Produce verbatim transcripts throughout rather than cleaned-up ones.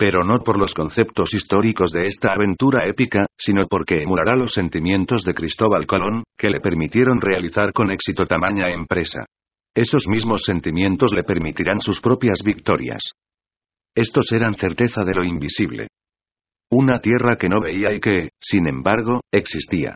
Pero no por los conceptos históricos de esta aventura épica, sino porque emulará los sentimientos de Cristóbal Colón, que le permitieron realizar con éxito tamaña empresa. Esos mismos sentimientos le permitirán sus propias victorias. Estos eran certeza de lo invisible. Una tierra que no veía y que, sin embargo, existía.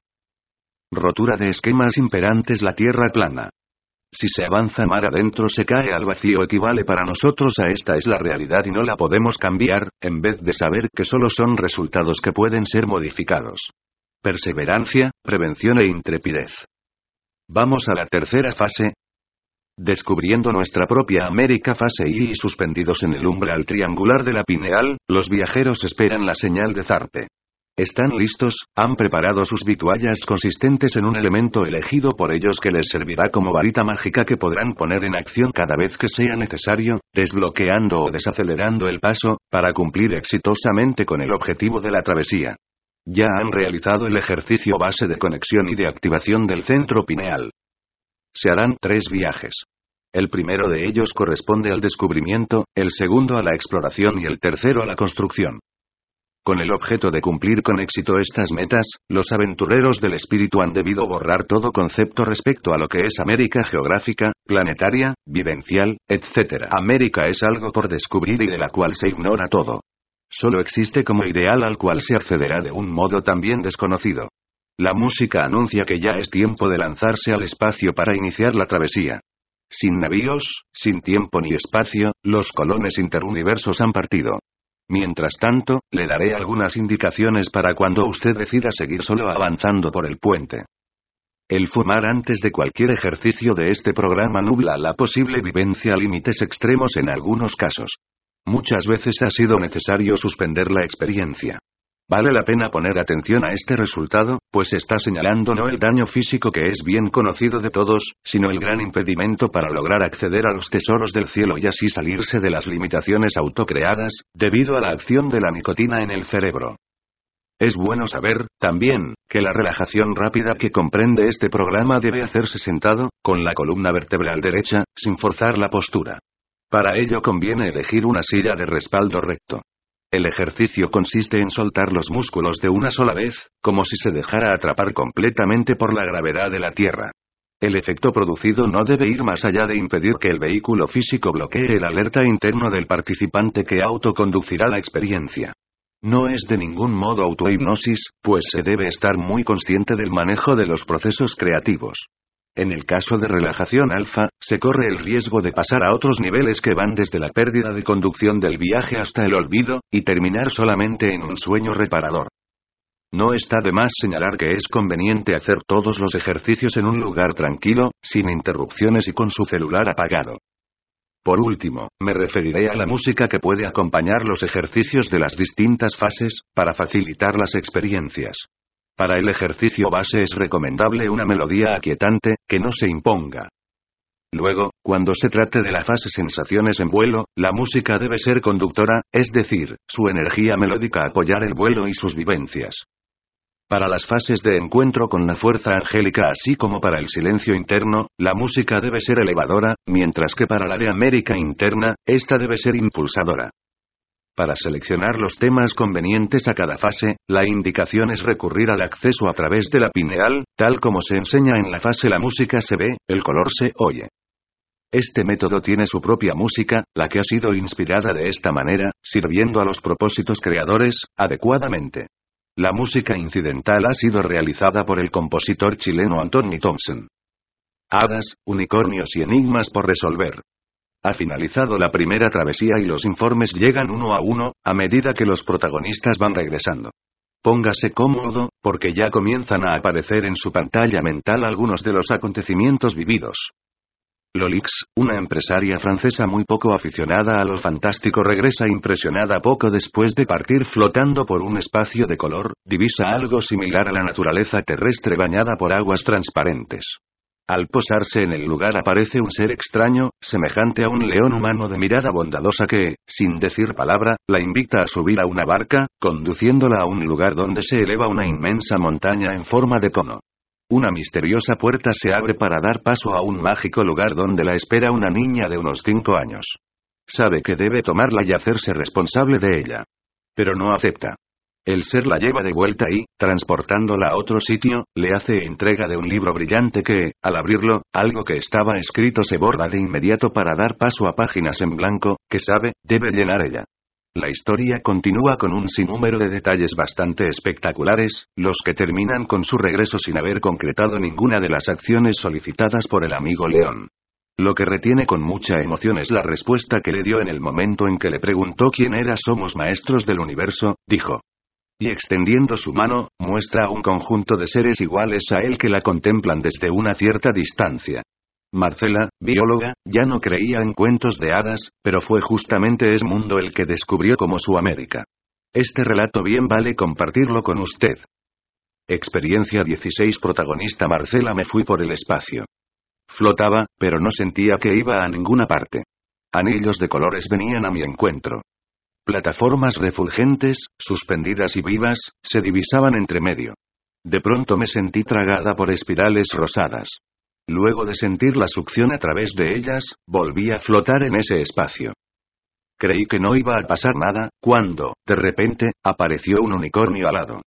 Rotura de esquemas imperantes. La tierra plana. Si se avanza mar adentro se cae al vacío equivale para nosotros a esta es la realidad y no la podemos cambiar, en vez de saber que solo son resultados que pueden ser modificados. Perseverancia, prevención e intrepidez. Vamos a la tercera fase. Descubriendo nuestra propia América fase I y suspendidos en el umbral triangular de la pineal, los viajeros esperan la señal de zarpe. Están listos, han preparado sus vituallas consistentes en un elemento elegido por ellos que les servirá como varita mágica que podrán poner en acción cada vez que sea necesario, desbloqueando o desacelerando el paso, para cumplir exitosamente con el objetivo de la travesía. Ya han realizado el ejercicio base de conexión y de activación del centro pineal. Se harán tres viajes. El primero de ellos corresponde al descubrimiento, el segundo a la exploración y el tercero a la construcción. Con el objeto de cumplir con éxito estas metas, los aventureros del espíritu han debido borrar todo concepto respecto a lo que es América geográfica, planetaria, vivencial, etcétera. América es algo por descubrir y de la cual se ignora todo. Solo existe como ideal al cual se accederá de un modo también desconocido. La música anuncia que ya es tiempo de lanzarse al espacio para iniciar la travesía. Sin navíos, sin tiempo ni espacio, los colones interuniversos han partido. Mientras tanto, le daré algunas indicaciones para cuando usted decida seguir solo avanzando por el puente. El fumar antes de cualquier ejercicio de este programa nubla la posible vivencia a límites extremos en algunos casos. Muchas veces ha sido necesario suspender la experiencia. Vale la pena poner atención a este resultado, pues está señalando no el daño físico que es bien conocido de todos, sino el gran impedimento para lograr acceder a los tesoros del cielo y así salirse de las limitaciones autocreadas, debido a la acción de la nicotina en el cerebro. Es bueno saber, también, que la relajación rápida que comprende este programa debe hacerse sentado, con la columna vertebral derecha, sin forzar la postura. Para ello conviene elegir una silla de respaldo recto. El ejercicio consiste en soltar los músculos de una sola vez, como si se dejara atrapar completamente por la gravedad de la Tierra. El efecto producido no debe ir más allá de impedir que el vehículo físico bloquee el alerta interno del participante que autoconducirá la experiencia. No es de ningún modo autohipnosis, pues se debe estar muy consciente del manejo de los procesos creativos. En el caso de relajación alfa, se corre el riesgo de pasar a otros niveles que van desde la pérdida de conducción del viaje hasta el olvido, y terminar solamente en un sueño reparador. No está de más señalar que es conveniente hacer todos los ejercicios en un lugar tranquilo, sin interrupciones y con su celular apagado. Por último, me referiré a la música que puede acompañar los ejercicios de las distintas fases, para facilitar las experiencias. Para el ejercicio base es recomendable una melodía aquietante, que no se imponga. Luego, cuando se trate de la fase sensaciones en vuelo, la música debe ser conductora, es decir, su energía melódica apoyar el vuelo y sus vivencias. Para las fases de encuentro con la fuerza angélica así como para el silencio interno, la música debe ser elevadora, mientras que para la de América interna, esta debe ser impulsadora. Para seleccionar los temas convenientes a cada fase, la indicación es recurrir al acceso a través de la pineal, tal como se enseña en la fase la música se ve, el color se oye. Este método tiene su propia música, la que ha sido inspirada de esta manera, sirviendo a los propósitos creadores, adecuadamente. La música incidental ha sido realizada por el compositor chileno Anthony Thompson. Hadas, unicornios y enigmas por resolver. Ha finalizado la primera travesía y los informes llegan uno a uno, a medida que los protagonistas van regresando. Póngase cómodo, porque ya comienzan a aparecer en su pantalla mental algunos de los acontecimientos vividos. Lolix, una empresaria francesa muy poco aficionada a lo fantástico, regresa impresionada poco después de partir flotando por un espacio de color, divisa algo similar a la naturaleza terrestre bañada por aguas transparentes. Al posarse en el lugar aparece un ser extraño, semejante a un león humano de mirada bondadosa que, sin decir palabra, la invita a subir a una barca, conduciéndola a un lugar donde se eleva una inmensa montaña en forma de cono. Una misteriosa puerta se abre para dar paso a un mágico lugar donde la espera una niña de unos cinco años. Sabe que debe tomarla y hacerse responsable de ella. Pero no acepta. El ser la lleva de vuelta y, transportándola a otro sitio, le hace entrega de un libro brillante que, al abrirlo, algo que estaba escrito se borra de inmediato para dar paso a páginas en blanco, que sabe, debe llenar ella. La historia continúa con un sinnúmero de detalles bastante espectaculares, los que terminan con su regreso sin haber concretado ninguna de las acciones solicitadas por el amigo León. Lo que retiene con mucha emoción es la respuesta que le dio en el momento en que le preguntó quién era. Somos maestros del universo, dijo. Y extendiendo su mano, muestra a un conjunto de seres iguales a él que la contemplan desde una cierta distancia. Marcela, bióloga, ya no creía en cuentos de hadas, pero fue justamente ese mundo el que descubrió como su América. Este relato bien vale compartirlo con usted. Experiencia dieciséis. Protagonista Marcela. Me fui por el espacio. Flotaba, pero no sentía que iba a ninguna parte. Anillos de colores venían a mi encuentro. Plataformas refulgentes, suspendidas y vivas, se divisaban entre medio. De pronto me sentí tragada por espirales rosadas. Luego de sentir la succión a través de ellas, volví a flotar en ese espacio. Creí que no iba a pasar nada, cuando, de repente, apareció un unicornio alado.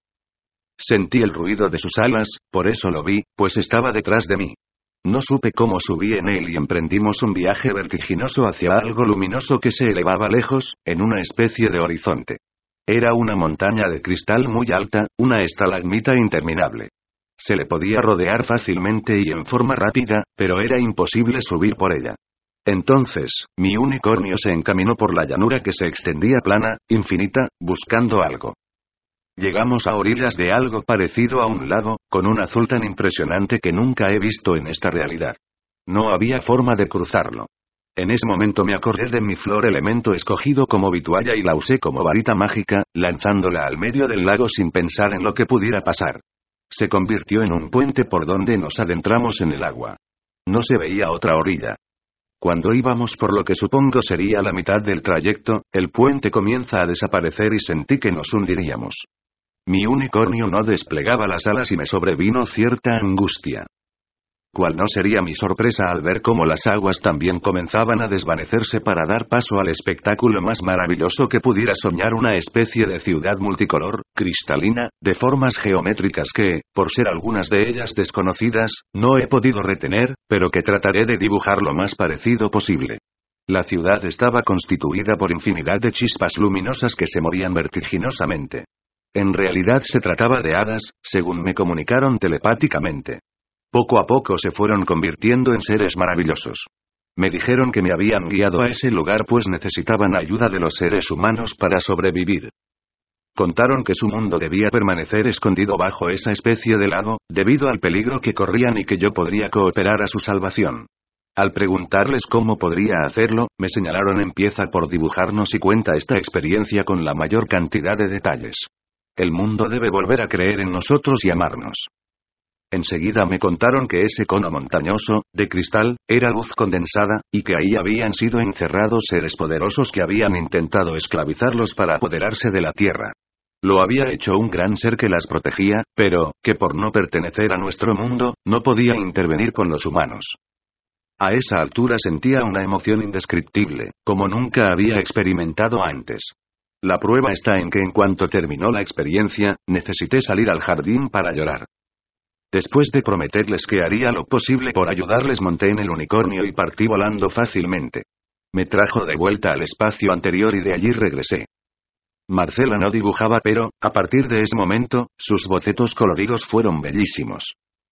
Sentí el ruido de sus alas, por eso lo vi, pues estaba detrás de mí. No supe cómo subí en él y emprendimos un viaje vertiginoso hacia algo luminoso que se elevaba lejos, en una especie de horizonte. Era una montaña de cristal muy alta, una estalagmita interminable. Se le podía rodear fácilmente y en forma rápida, pero era imposible subir por ella. Entonces, mi unicornio se encaminó por la llanura que se extendía plana, infinita, buscando algo. Llegamos a orillas de algo parecido a un lago, con un azul tan impresionante que nunca he visto en esta realidad. No había forma de cruzarlo. En ese momento me acordé de mi flor elemento escogido como vitualla y la usé como varita mágica, lanzándola al medio del lago sin pensar en lo que pudiera pasar. Se convirtió en un puente por donde nos adentramos en el agua. No se veía otra orilla. Cuando íbamos por lo que supongo sería la mitad del trayecto, el puente comienza a desaparecer y sentí que nos hundiríamos. Mi unicornio no desplegaba las alas y me sobrevino cierta angustia. ¿Cuál no sería mi sorpresa al ver cómo las aguas también comenzaban a desvanecerse para dar paso al espectáculo más maravilloso que pudiera soñar, una especie de ciudad multicolor, cristalina, de formas geométricas que, por ser algunas de ellas desconocidas, no he podido retener, pero que trataré de dibujar lo más parecido posible. La ciudad estaba constituida por infinidad de chispas luminosas que se movían vertiginosamente. En realidad se trataba de hadas, según me comunicaron telepáticamente. Poco a poco se fueron convirtiendo en seres maravillosos. Me dijeron que me habían guiado a ese lugar pues necesitaban ayuda de los seres humanos para sobrevivir. Contaron que su mundo debía permanecer escondido bajo esa especie de lago, debido al peligro que corrían y que yo podría cooperar a su salvación. Al preguntarles cómo podría hacerlo, me señalaron: empieza por dibujarnos y cuenta esta experiencia con la mayor cantidad de detalles. El mundo debe volver a creer en nosotros y amarnos. Enseguida me contaron que ese cono montañoso, de cristal, era luz condensada, y que ahí habían sido encerrados seres poderosos que habían intentado esclavizarlos para apoderarse de la tierra. Lo había hecho un gran ser que las protegía, pero, que por no pertenecer a nuestro mundo, no podía intervenir con los humanos. A esa altura sentía una emoción indescriptible, como nunca había experimentado antes. La prueba está en que en cuanto terminó la experiencia, necesité salir al jardín para llorar. Después de prometerles que haría lo posible por ayudarles, monté en el unicornio y partí volando fácilmente. Me trajo de vuelta al espacio anterior y de allí regresé. Marcela no dibujaba, pero, a partir de ese momento, sus bocetos coloridos fueron bellísimos.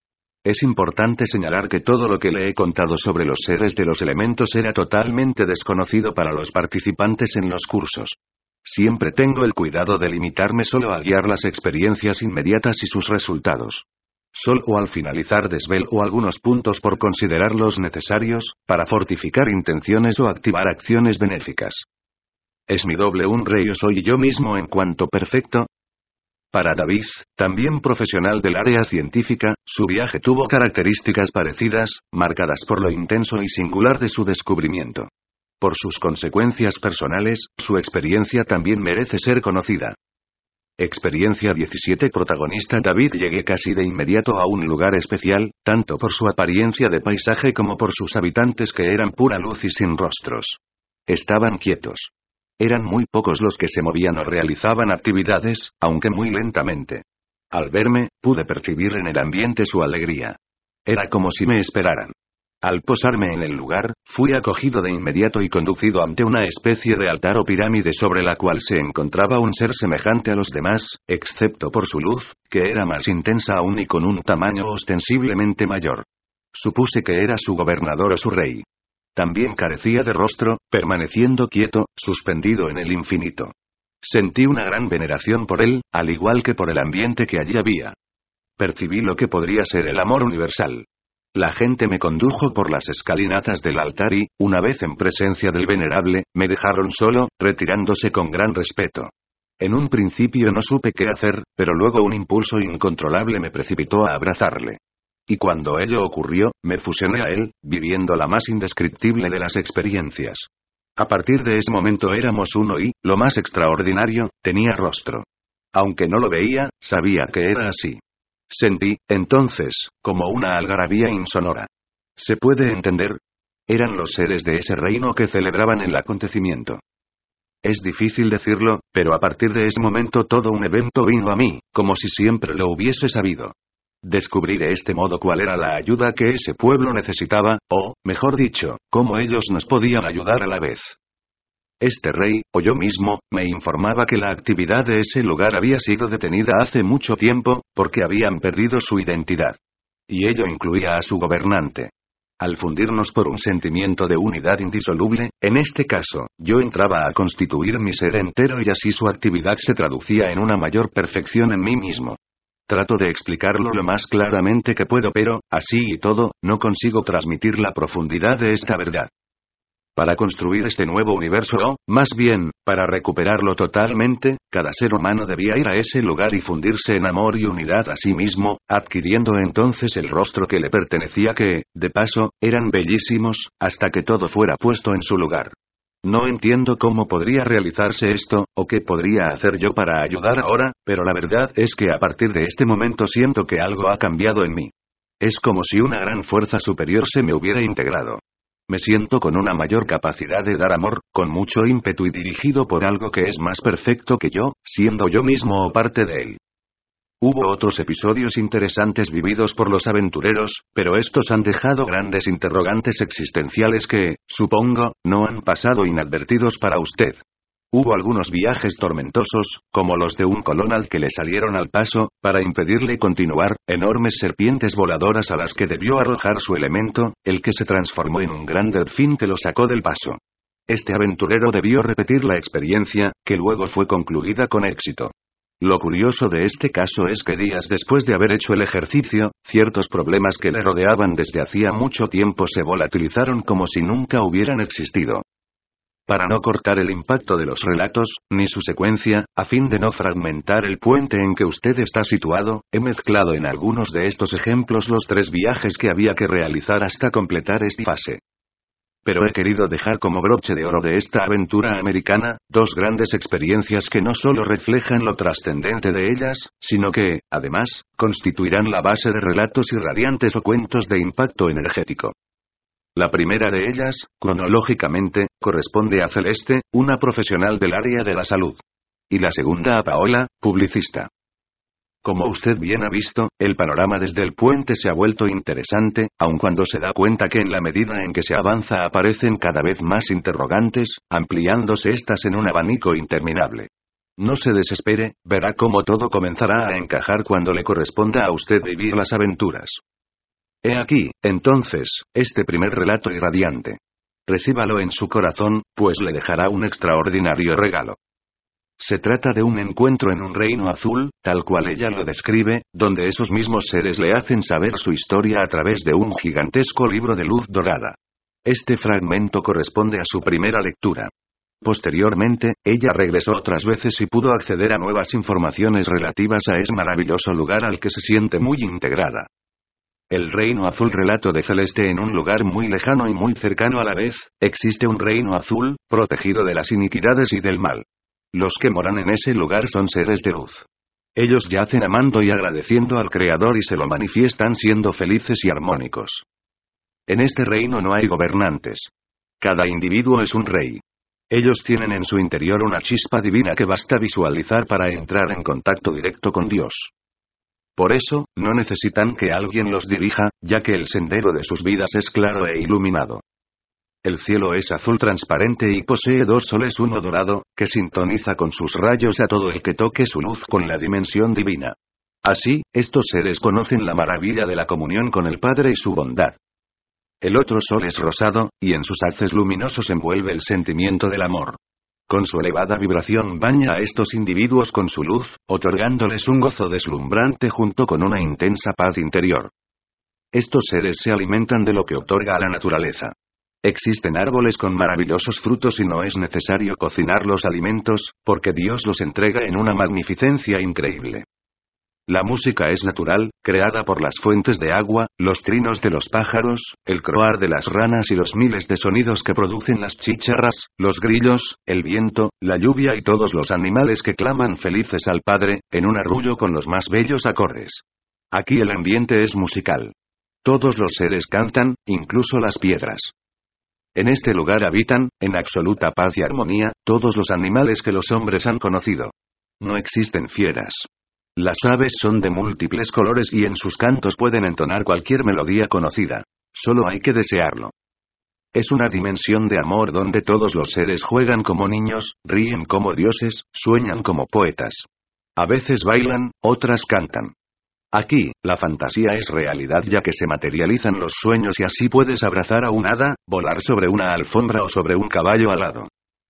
Es importante señalar que todo lo que le he contado sobre los seres de los elementos era totalmente desconocido para los participantes en los cursos. Siempre tengo el cuidado de limitarme solo a guiar las experiencias inmediatas y sus resultados. Solo al finalizar desvelo algunos puntos por considerarlos necesarios, para fortificar intenciones o activar acciones benéficas. ¿Es mi doble un rey o soy yo mismo en cuanto perfecto? Para David, también profesional del área científica, su viaje tuvo características parecidas, marcadas por lo intenso y singular de su descubrimiento. Por sus consecuencias personales, su experiencia también merece ser conocida. Experiencia diecisiete. Protagonista David. Llegué casi de inmediato a un lugar especial, tanto por su apariencia de paisaje como por sus habitantes que eran pura luz y sin rostros. Estaban quietos. Eran muy pocos los que se movían o realizaban actividades, aunque muy lentamente. Al verme, pude percibir en el ambiente su alegría. Era como si me esperaran. Al posarme en el lugar, fui acogido de inmediato y conducido ante una especie de altar o pirámide sobre la cual se encontraba un ser semejante a los demás, excepto por su luz, que era más intensa aún y con un tamaño ostensiblemente mayor. Supuse que era su gobernador o su rey. También carecía de rostro, permaneciendo quieto, suspendido en el infinito. Sentí una gran veneración por él, al igual que por el ambiente que allí había. Percibí lo que podría ser el amor universal. La gente me condujo por las escalinatas del altar y, una vez en presencia del venerable, me dejaron solo, retirándose con gran respeto. En un principio no supe qué hacer, pero luego un impulso incontrolable me precipitó a abrazarle. Y cuando ello ocurrió, me fusioné a él, viviendo la más indescriptible de las experiencias. A partir de ese momento éramos uno y, lo más extraordinario, tenía rostro. Aunque no lo veía, sabía que era así. Sentí, entonces, como una algarabía insonora. ¿Se puede entender? Eran los seres de ese reino que celebraban el acontecimiento. Es difícil decirlo, pero a partir de ese momento todo un evento vino a mí, como si siempre lo hubiese sabido. Descubrí de este modo cuál era la ayuda que ese pueblo necesitaba, o, mejor dicho, cómo ellos nos podían ayudar a la vez. Este rey, o yo mismo, me informaba que la actividad de ese lugar había sido detenida hace mucho tiempo, porque habían perdido su identidad. Y ello incluía a su gobernante. Al fundirnos por un sentimiento de unidad indisoluble, en este caso, yo entraba a constituir mi ser entero y así su actividad se traducía en una mayor perfección en mí mismo. Trato de explicarlo lo más claramente que puedo, pero, así y todo, no consigo transmitir la profundidad de esta verdad. Para construir este nuevo universo o, más bien, para recuperarlo totalmente, cada ser humano debía ir a ese lugar y fundirse en amor y unidad a sí mismo, adquiriendo entonces el rostro que le pertenecía que, de paso, eran bellísimos, hasta que todo fuera puesto en su lugar. No entiendo cómo podría realizarse esto, o qué podría hacer yo para ayudar ahora, pero la verdad es que a partir de este momento siento que algo ha cambiado en mí. Es como si una gran fuerza superior se me hubiera integrado. Me siento con una mayor capacidad de dar amor, con mucho ímpetu y dirigido por algo que es más perfecto que yo, siendo yo mismo o parte de él. Hubo otros episodios interesantes vividos por los aventureros, pero estos han dejado grandes interrogantes existenciales que, supongo, no han pasado inadvertidos para usted. Hubo algunos viajes tormentosos, como los de un colón al que le salieron al paso, para impedirle continuar, enormes serpientes voladoras a las que debió arrojar su elemento, el que se transformó en un gran delfín que lo sacó del paso. Este aventurero debió repetir la experiencia, que luego fue concluida con éxito. Lo curioso de este caso es que días después de haber hecho el ejercicio, ciertos problemas que le rodeaban desde hacía mucho tiempo se volatilizaron como si nunca hubieran existido. Para no cortar el impacto de los relatos, ni su secuencia, a fin de no fragmentar el puente en que usted está situado, he mezclado en algunos de estos ejemplos los tres viajes que había que realizar hasta completar esta fase. Pero he querido dejar como broche de oro de esta aventura americana, dos grandes experiencias que no solo reflejan lo trascendente de ellas, sino que, además, constituirán la base de relatos irradiantes o cuentos de impacto energético. La primera de ellas, cronológicamente, corresponde a Celeste, una profesional del área de la salud. Y la segunda a Paola, publicista. Como usted bien ha visto, el panorama desde el puente se ha vuelto interesante, aun cuando se da cuenta que en la medida en que se avanza aparecen cada vez más interrogantes, ampliándose estas en un abanico interminable. No se desespere, verá cómo todo comenzará a encajar cuando le corresponda a usted vivir las aventuras. He aquí, entonces, este primer relato irradiante. Recíbalo en su corazón, pues le dejará un extraordinario regalo. Se trata de un encuentro en un reino azul, tal cual ella lo describe, donde esos mismos seres le hacen saber su historia a través de un gigantesco libro de luz dorada. Este fragmento corresponde a su primera lectura. Posteriormente, ella regresó otras veces y pudo acceder a nuevas informaciones relativas a ese maravilloso lugar al que se siente muy integrada. El reino azul. Relato de Celeste. En un lugar muy lejano y muy cercano a la vez, existe un reino azul, protegido de las iniquidades y del mal. Los que moran en ese lugar son seres de luz. Ellos yacen amando y agradeciendo al Creador y se lo manifiestan siendo felices y armónicos. En este reino no hay gobernantes. Cada individuo es un rey. Ellos tienen en su interior una chispa divina que basta visualizar para entrar en contacto directo con Dios. Por eso, no necesitan que alguien los dirija, ya que el sendero de sus vidas es claro e iluminado. El cielo es azul transparente y posee dos soles, uno dorado, que sintoniza con sus rayos a todo el que toque su luz con la dimensión divina. Así, estos seres conocen la maravilla de la comunión con el Padre y su bondad. El otro sol es rosado, y en sus haces luminosos envuelve el sentimiento del amor. Con su elevada vibración baña a estos individuos con su luz, otorgándoles un gozo deslumbrante junto con una intensa paz interior. Estos seres se alimentan de lo que otorga a la naturaleza. Existen árboles con maravillosos frutos y no es necesario cocinar los alimentos, porque Dios los entrega en una magnificencia increíble. La música es natural, creada por las fuentes de agua, los trinos de los pájaros, el croar de las ranas y los miles de sonidos que producen las chícharas, los grillos, el viento, la lluvia y todos los animales que claman felices al Padre, en un arrullo con los más bellos acordes. Aquí el ambiente es musical. Todos los seres cantan, incluso las piedras. En este lugar habitan, en absoluta paz y armonía, todos los animales que los hombres han conocido. No existen fieras. Las aves son de múltiples colores y en sus cantos pueden entonar cualquier melodía conocida. Solo hay que desearlo. Es una dimensión de amor donde todos los seres juegan como niños, ríen como dioses, sueñan como poetas. A veces bailan, otras cantan. Aquí, la fantasía es realidad ya que se materializan los sueños y así puedes abrazar a un hada, volar sobre una alfombra o sobre un caballo alado.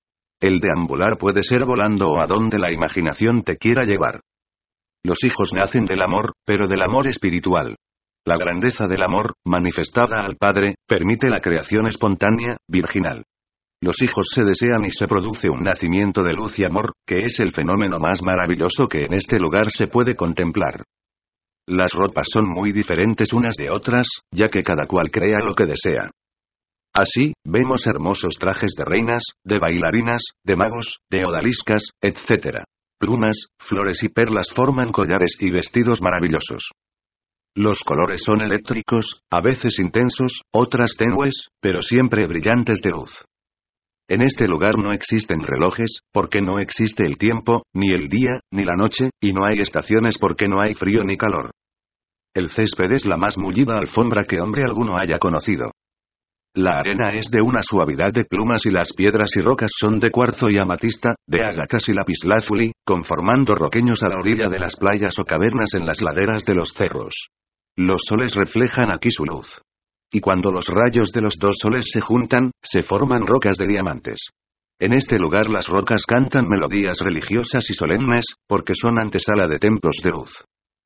El deambular puede ser volando o a donde la imaginación te quiera llevar. Los hijos nacen del amor, pero del amor espiritual. La grandeza del amor, manifestada al Padre, permite la creación espontánea, virginal. Los hijos se desean y se produce un nacimiento de luz y amor, que es el fenómeno más maravilloso que en este lugar se puede contemplar. Las ropas son muy diferentes unas de otras, ya que cada cual crea lo que desea. Así, vemos hermosos trajes de reinas, de bailarinas, de magos, de odaliscas, etcétera. Plumas, flores y perlas forman collares y vestidos maravillosos. Los colores son eléctricos, a veces intensos, otras tenues, pero siempre brillantes de luz. En este lugar no existen relojes, porque no existe el tiempo, ni el día, ni la noche, y no hay estaciones porque no hay frío ni calor. El césped es la más mullida alfombra que hombre alguno haya conocido. La arena es de una suavidad de plumas y las piedras y rocas son de cuarzo y amatista, de ágatas y lapislázuli, conformando roqueños a la orilla de las playas o cavernas en las laderas de los cerros. Los soles reflejan aquí su luz. Y cuando los rayos de los dos soles se juntan, se forman rocas de diamantes. En este lugar las rocas cantan melodías religiosas y solemnes, porque son antesala de templos de luz.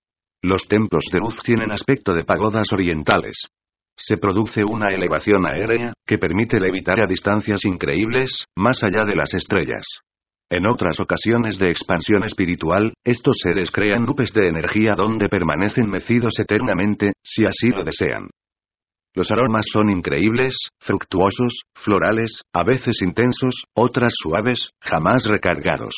Los templos de luz tienen aspecto de pagodas orientales. Se produce una elevación aérea, que permite levitar a distancias increíbles, más allá de las estrellas. En otras ocasiones de expansión espiritual, estos seres crean nubes de energía donde permanecen mecidos eternamente, si así lo desean. Los aromas son increíbles, fructuosos, florales, a veces intensos, otras suaves, jamás recargados.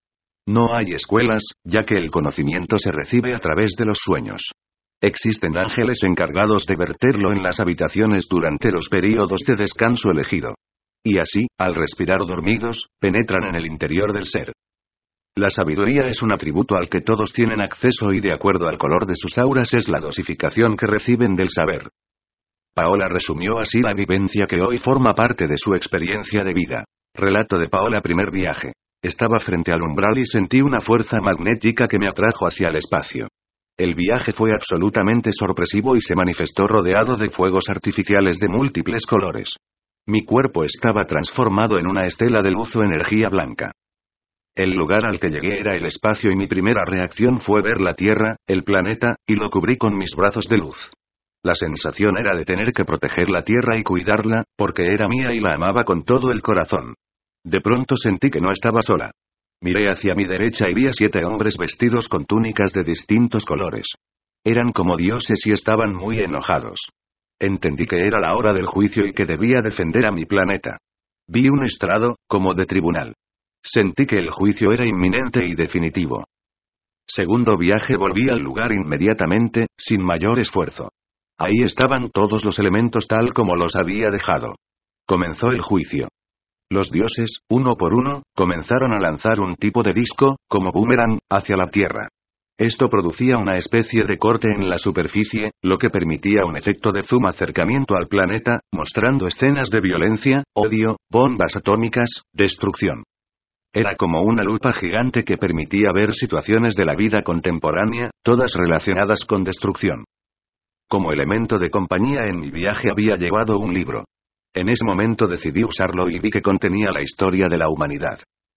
No hay escuelas, ya que el conocimiento se recibe a través de los sueños. Existen ángeles encargados de verterlo en las habitaciones durante los períodos de descanso elegido. Y así, al respirar dormidos, penetran en el interior del ser. La sabiduría es un atributo al que todos tienen acceso y de acuerdo al color de sus auras es la dosificación que reciben del saber. Paola resumió así la vivencia que hoy forma parte de su experiencia de vida. Relato de Paola: primer viaje. Estaba frente al umbral y sentí una fuerza magnética que me atrajo hacia el espacio. El viaje fue absolutamente sorpresivo y se manifestó rodeado de fuegos artificiales de múltiples colores. Mi cuerpo estaba transformado en una estela de luz o energía blanca. El lugar al que llegué era el espacio y mi primera reacción fue ver la Tierra, el planeta, y lo cubrí con mis brazos de luz. La sensación era de tener que proteger la Tierra y cuidarla, porque era mía y la amaba con todo el corazón. De pronto sentí que no estaba sola. Miré hacia mi derecha y vi a siete hombres vestidos con túnicas de distintos colores. Eran como dioses y estaban muy enojados. Entendí que era la hora del juicio y que debía defender a mi planeta. Vi un estrado, como de tribunal. Sentí que el juicio era inminente y definitivo. Segundo viaje: volví al lugar inmediatamente, sin mayor esfuerzo. Ahí estaban todos los elementos tal como los había dejado. Comenzó el juicio. Los dioses, uno por uno, comenzaron a lanzar un tipo de disco, como boomerang, hacia la Tierra. Esto producía una especie de corte en la superficie, lo que permitía un efecto de zoom acercamiento al planeta, mostrando escenas de violencia, odio, bombas atómicas, destrucción. Era como una lupa gigante que permitía ver situaciones de la vida contemporánea, todas relacionadas con destrucción. Como elemento de compañía en mi viaje había llevado un libro. En ese momento decidí usarlo y vi que contenía la historia de la humanidad.